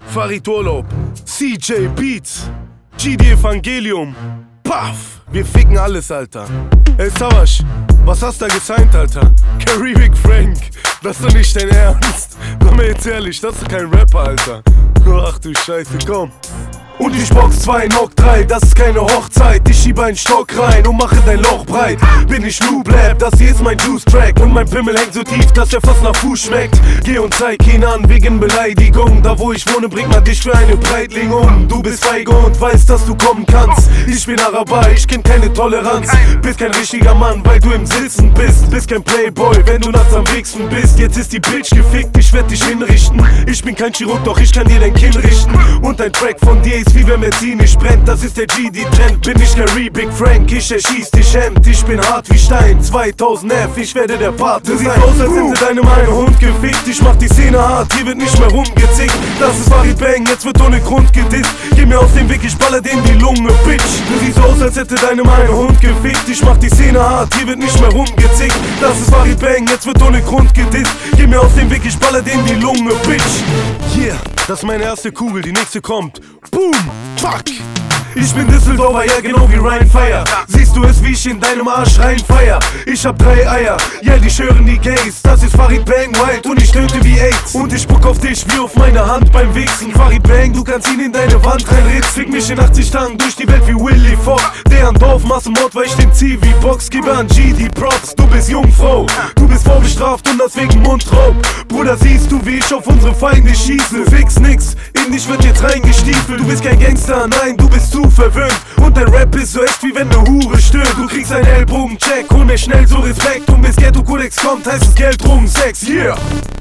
Farid Urlaub, CJ Beats, GD Evangelium, Paff, wir ficken alles, Alter. Ey Savage, was hast du da gesigned, Alter? Caribbean Frank, das ist doch nicht dein Ernst. Komm mir jetzt ehrlich, das ist kein Rapper, Alter. Ach du Scheiße, komm. Und ich box 2, Knock 3, das ist keine Hochzeit. Ich schiebe einen Stock rein und mache dein Loch breit. Bin ich Noob Lab, das hier ist mein Juice-Track. Und mein Pimmel hängt so tief, dass er fast nach Fuß schmeckt. Geh und zeig ihn an wegen Beleidigung. Da wo ich wohne, bringt man dich für eine Breitling um. Du bist feige und weißt, dass du kommen kannst. Ich bin Araber, ich kenn keine Toleranz. Bist kein richtiger Mann, weil du im Sitzen bist. Bist kein Playboy, wenn du nachts am Wichsen bist. Jetzt ist die Bitch gefickt, ich werd dich hinrichten. Ich bin kein Chirurg, doch ich kann dir dein Kinn richten. Und ein Track von dir ist wie wenn Benzin nicht brennt, das ist der GD-Trend. Bin ich Caribbean Frank, ich erschieß dich Hemd. Ich bin hart wie Stein, 2000 F, ich werde der Pate sein. Du siehst aus, als hätte deine Meinung Hund gefickt. Ich mach die Szene hart, hier wird nicht mehr rumgezickt. Das ist Farid Bang, jetzt wird ohne Grund gedisst. Geh mir aus dem Weg, ich baller dir in die Lunge, Bitch. Du siehst aus, als hätte deine Meinung Hund gefickt. Ich mach die Szene hart, hier wird nicht mehr rumgezickt. Das ist Farid Bang, jetzt wird ohne Grund gedisst. Geh mir aus dem Weg, ich baller dir in die Lunge, Bitch. Yeah, das ist meine erste Kugel, die nächste kommt. Boom! Fuck! Ich bin Düsseldorfer, ja genau wie Ryan Fire. Siehst du es, wie ich in deinem Arsch reinfeier? Ich hab 3 Eier, ja die schören die Gays. Das ist Farid Bang White und ich töte wie AIDS. Und ich spuck auf dich wie auf meine Hand beim Wichsen. Farid Bang, du kannst ihn in deine Wand reinritzen. Fick mich in 80 Tagen durch die Welt wie Willy Fogg. Deren Dorf Massenmord, weil ich den zieh wie Box. Gib an GD Props, du bist Jungfrau. Du bist vorbestraft und das wegen Mundraub. Bruder, siehst du, wie ich auf unsere Feinde schieße? Du fix nix, in dich wird jetzt reingestiefelt. Du bist kein Gangster, nein, du bist zu verwöhnt. Und dein Rap ist so echt wie wenn ne Hure stöhnt. Du kriegst einen Ellbogencheck, hol mir schnell so Respekt. Und bis Ghetto Codex kommt, heißt es Geld, Drogen, Sex, yeah!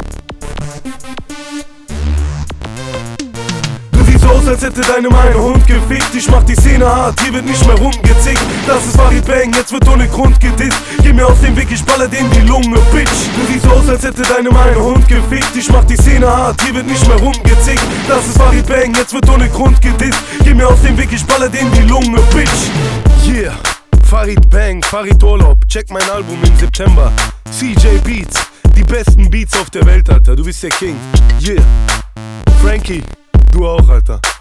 Du siehst aus, als hätte deine Meinung Hund gefickt. Ich mach die Szene hart, hier wird nicht mehr rumgezickt. Das ist Farid Bang, jetzt wird ohne Grund gedisst. Geh mir aus dem Weg, ich baller dir in die Lunge, Bitch. Du siehst aus, als hätte deine Meinung Hund gefickt. Ich mach die Szene hart, hier wird nicht mehr rumgezickt. Das ist Farid Bang, jetzt wird ohne Grund gedisst. Geh mir aus dem Weg, ich baller dir in die Lunge, Bitch. Yeah, Farid Bang, Farid Urlaub. Check mein Album im September. CJ Beats, die besten Beats auf der Welt, Alter. Du bist der King. Yeah, Frankie, du auch, Alter.